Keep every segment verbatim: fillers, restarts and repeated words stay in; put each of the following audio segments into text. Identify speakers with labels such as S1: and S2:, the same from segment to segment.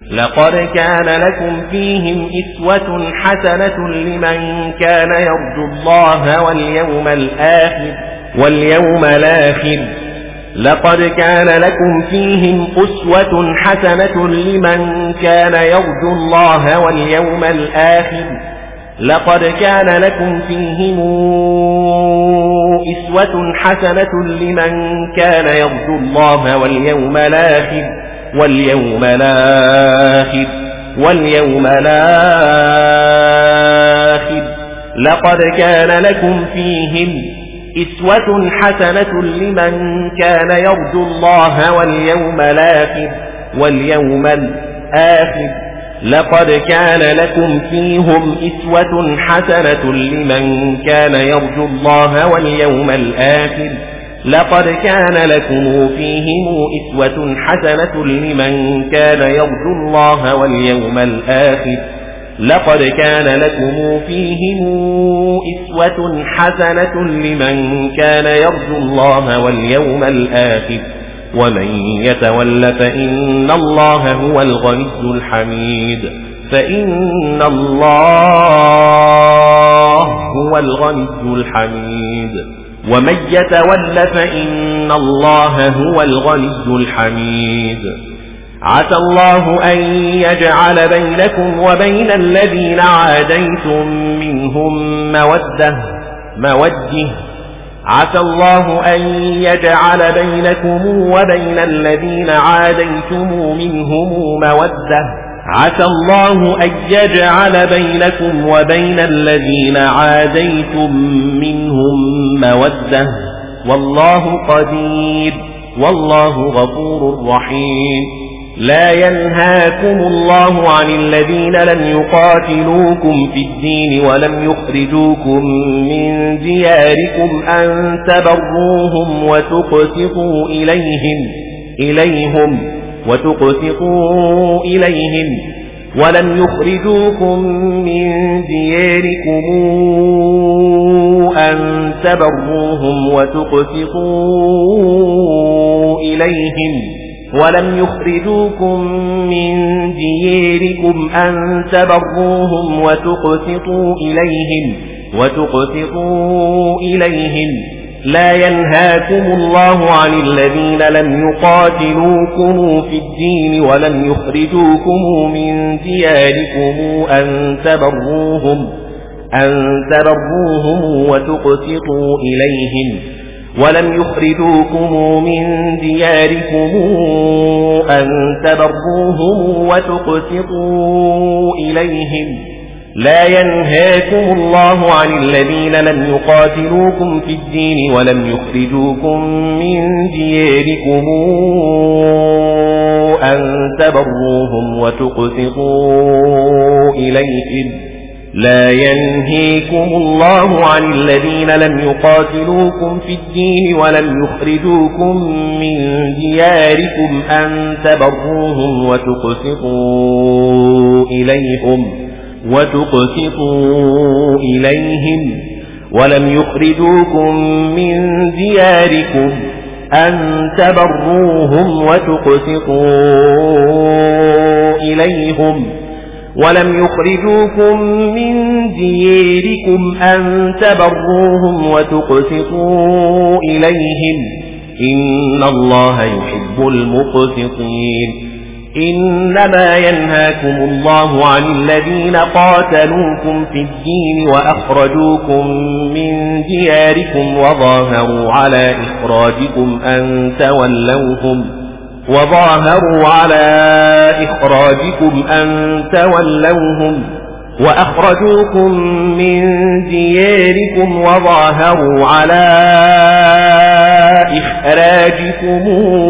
S1: لقد كان لكم فيهم أسوة حسنة لمن كان يرجو الله واليوم الآخر واليوم الآخر لقد كان لكم فيهم أسوة حسنة لمن كان يرجو الله واليوم الآخر لقد كان لكم فيهم أسوة حسنة لمن كان يرجو الله واليوم الآخر واليوم الآخر واليوم الآخر لقد كان لكم فيهم أسوة حسنة لمن كان يرجو الله واليوم الآخر واليوم الآخر لقد كان لكم فيهم أسوة حسنة لمن كان يرجو الله واليوم الآخر لقد كان لكم فيهم أسوة حسنة لمن كان يرجو الله واليوم الآخر لقد كان لكم فيهم أسوة حسنة لمن كان يرجو الله واليوم الآخر ومن يتول فإن الله هو الغني الحميد فإن الله هو الغني الحميد ومن يتول فإن الله هو الغني الحميد عسى الله أن يجعل بينكم وبين الذين عاديتم منهم مودة موجه عسى الله أن يجعل بينكم وبين الذين عاديتم منهم مودة عسى الله أن يجعل بينكم وبين الذين عاديتم منهم مودة والله قدير والله غفور رحيم لا ينهاكم الله عن الذين لم يقاتلوكم في الدين ولم يخرجوكم من دياركم أن تبروهم وتقسطوا إليهم إليهم وتقسطوا إليهم ولم يخرجوكم من دياركم أن تبروهم وتقسطوا إليهم ولم يخرجوكم من دياركم أن تبروهم وتقسطوا إليهم وتقسطوا إليهم لا ينهاكم الله عن الذين لم يقاتلوكم في الدين ولم يخرجوكم من دياركم أن تبروهم أن تبروهم وتقسطوا إليهم ولم يخرجوكم من دياركم أن تبروهم وتقسطوا إليهم لا ينهاكم الله عن الذين لم يقاتلوكم في الدين ولم يخرجوكم من دياركم أن تبروهم وتقسطوا إليهم لا ينهيكم الله عن الذين لم يقاتلوكم في الدين ولم يخرجوكم من دياركم أن تبروهم وتقسطوا إليهم وتقسطوا إليهم ولم يخرجوكم من دياركم أن تبروهم وتقسطوا إليهم ولم يخرجوكم من دياركم أن تبروهم وتقسطوا إليهم إن الله يحب المقسطين إنما ينهاكم الله عن الذين قاتلوكم في الدين وأخرجوكم من دياركم وظاهروا على إخراجكم أن تولوهم وظاهروا على إخراجكم أن تولوهم وأخرجوكم من دياركم وظاهروا على إخراجكم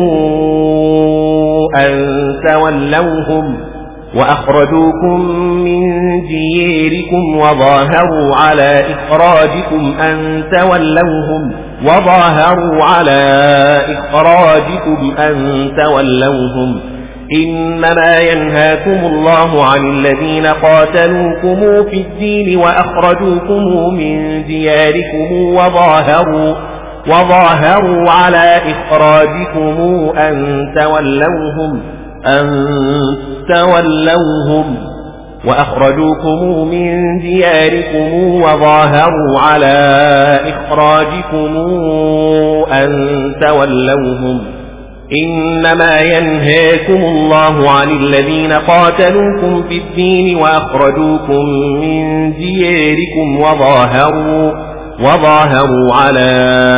S1: أن تولوهم وأخرجوكم من دياركم وظاهروا على إخراجكم أن تولوهم وظاهروا على إخراجكم أن تولوهم إنما ينهاكم الله عن الذين قاتلوكم في الدين وأخرجوكم من دياركم وظاهروا وظاهروا على إخراجكم أن تولوهم أن تولوهم وأخرجوكم من دياركم وظاهروا على إخراجكم أن تولوهم إنما ينهاكم الله عن الذين قاتلوكم في الدين وأخرجوكم من دياركم وظاهروا, وظاهروا على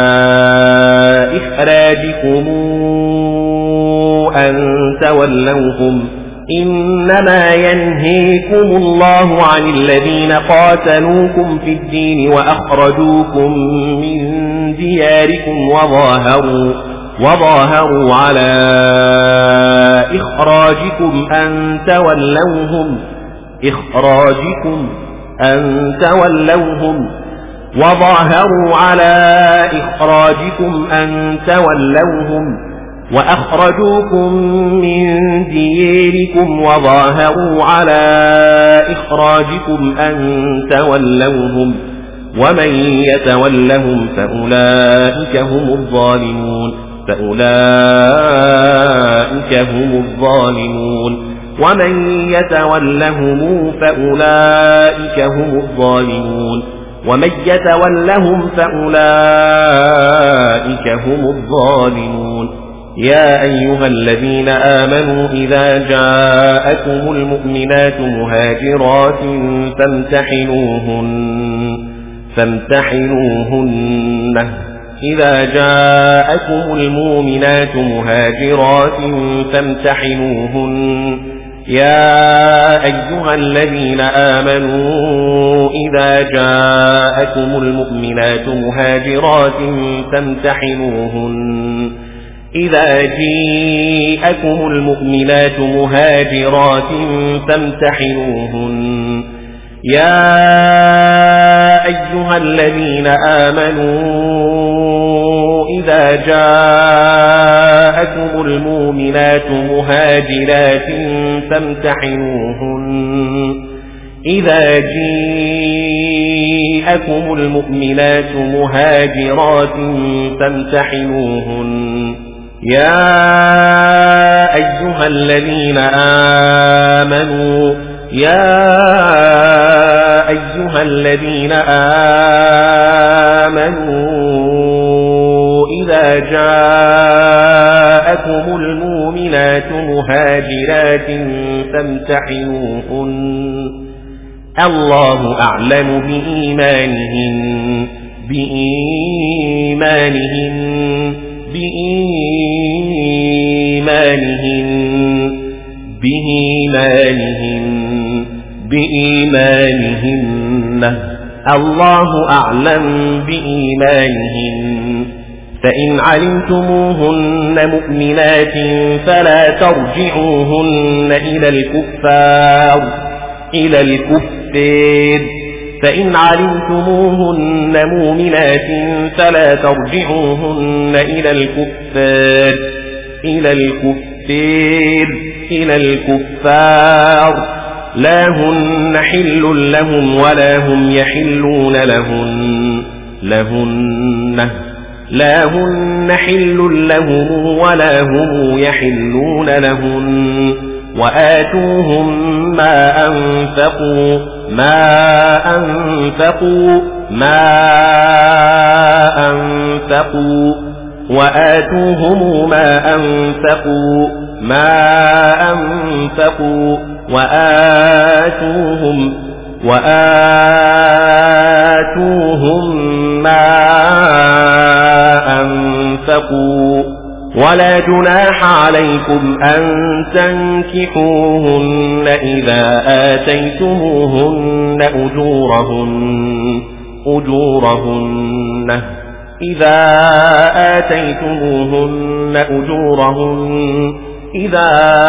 S1: إخراجكم أن تولوهم إنما ينهيكم الله عن الذين قاتلوكم في الدين وأخرجوكم من دياركم وظاهروا, وظاهروا على إخراجكم أن تولوهم إخراجكم أن تولوهم وظاهروا على إخراجكم أن تولوهم وأخرجوكم من دياركم وظاهروا على إخراجكم أن تولوهم ومن يتولهم فأولئك هم الظالمون فأولئك هم الظالمون ومن يتولهم فأولئك هم الظالمون ومن يتولهم فأولئك هم الظالمون يا أيها الذين آمنوا إذا جاءكم المؤمنات مهاجرات فامتحنوهن فامتحنوهن إذا جاءكم المؤمنات مهاجرات فامتحنوهن يا أيها الذين آمنوا إذا جاءكم المؤمنات مهاجرات فامتحنوهن إذا جاءكم المؤمنات مهاجرات فامتحنوهن يا أيها الذين آمنوا إذا جاءكم المؤمنات مهاجرات فامتحنوهن إذا جاءكم المؤمنات مهاجرات فامتحنوهن يا أيها الذين آمنوا يا أيها الذين آمنوا إذا جاءكم المؤمنات مهاجرات فامتحنوهن الله أعلم بإيمانهن بإيمانهن بإيمانهن بإيمانهن بإيمانهن الله أعلم بإيمانهن فإن علمتموهن مؤمنات فلا ترجعوهن إلى الكفار إلى الكفار فإن علمتموهن مؤمنات فلا ترجعوهن إلى الكفار إلى الكفار إلى الكفار لا هن حل لهم ولا هم يحلون لهن لهن لا هن حل لهم ولا هم يحلون لهن وآتوهم ما أنفقوا ما أنفقوا ما أنفقوا وآتوهم ما أنفقوا ما أنفقوا وآتوهم وآتوهم ما أنفقوا ولا جناح عليكم أن تنكحوهن إذا آتيتموهن أجورهن أجورهن إذا آتيتموهن أجورهن إذا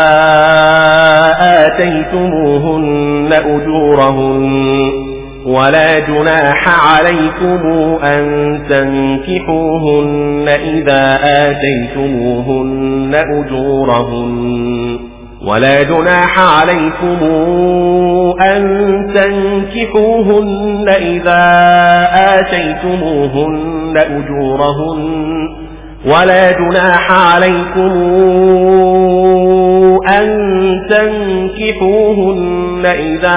S1: آتيتموهن أجورهن ولا جناح عليكم أن تنكحوهن إذا آتيتموهن أجورهن ولا جناح عليكم أن تنكحوهن إذا آتيتموهن أجورهن ولا جناح عليكم أن تنكحوهن إذا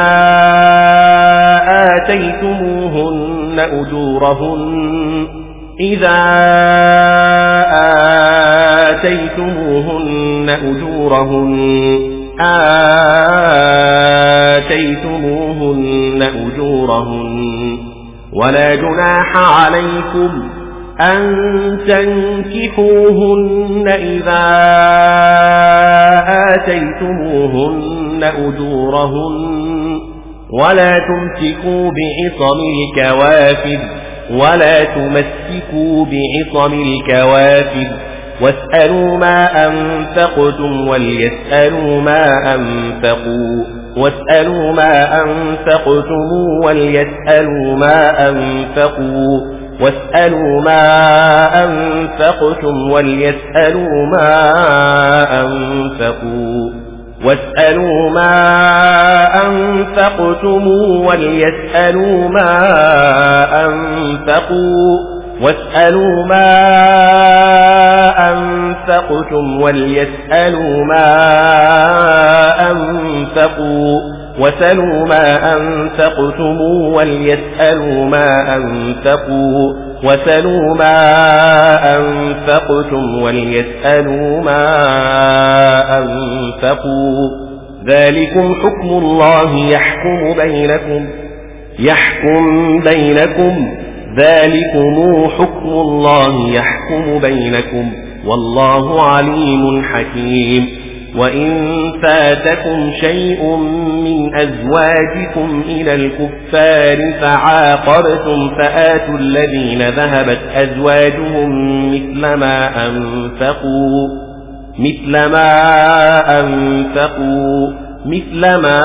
S1: آتيتموهن أجورهن إذا آتيتموهن أجورهن آتيتموهن أجورهن ولا جناح عليكم أن تنكحوهن إذا آتيتموهن أجورهن ولا تمسكوا بعصم الكوافر ولا تمسكوا بعصم الكوافر واسألوا ما أنفقتم وليسألوا ما أنفقوا واسألوا ما أنفقتم وليسألوا ما أنفقوا واسألوا ما أنفقتم وليسألوا ما أنفقوا واسألوا ما أنفقتم وليسألوا ما أنفقوا واسألوا ما أنفقتم وليسألوا ما أنفقوا وسلوا ما أنفقتم وليسألوا ما أنفقوا وسلوا ما أنفقتم وليسألوا ما أنفقوا ذلكم حكم الله يحكم بينكم يحكم بينكم ذلكم حكم الله يحكم بينكم والله عليم حكيم وإن فاتكم شيء من أزواجكم إلى الكفار فعاقبتم فآتوا الذين ذهبت أزواجهم مثل ما أنفقوا مثل ما أنفقوا مثل ما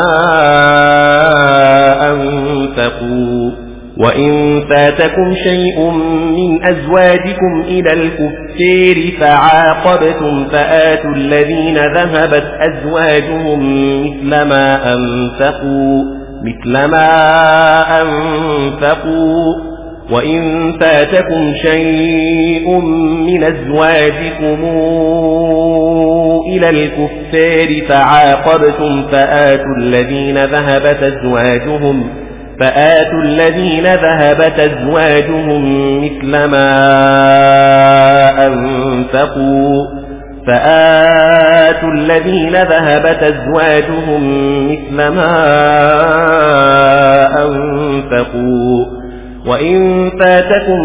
S1: أنفقوا وإن فاتكم شيء من أزواجكم إلى الكفار فعاقبتم فآتوا الذين ذهبت أزواجهم مثل ما أنفقوا مثل ما أنفقوا وإن فاتكم شيء من أزواجكم إلى الكفار فعاقبتم فآتوا الذين ذهبت أزواجهم فآتوا الذين ذهبت أزواجهم مثل ما أنفقوا فآتوا الذين ذهبت أزواجهم مثل ما أنفقوا وإن فاتكم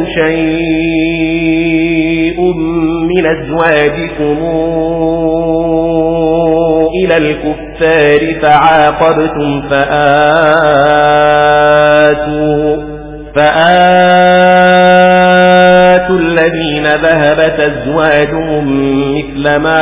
S1: شيء من أزواجكم إلى الكفار فعاقبتم فآتوا فآتوا الذين ذهبت أزواجهم مثل ما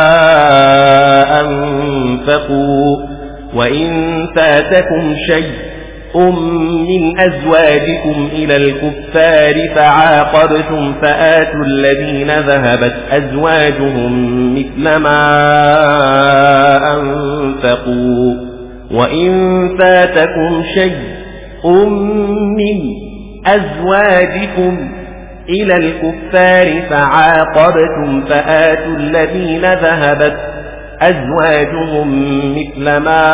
S1: أنفقوا وإن فاتكم شيء من أزواجكم إلى الكفار فعاقبتم فآتوا الذين ذهبت أزواجهم مثل ما أنفقوا وإن فاتكم شيء من أزواجكم إلى الكفار فعاقبتم فآتوا الذين ذهبت أزواجهم مثل ما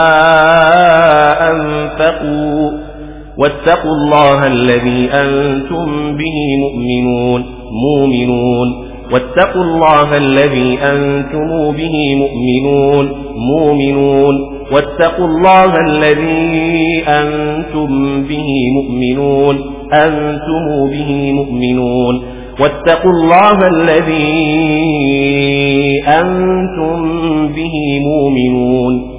S1: أنفقوا واتقوا الله الذي أنتم به مؤمنون مؤمنون واتقوا الله الذي أنتم به مؤمنون مؤمنون واتقوا الله الذي أنتم به مؤمنون أنتم به مؤمنون واتقوا الله الذي أنتم به مؤمنون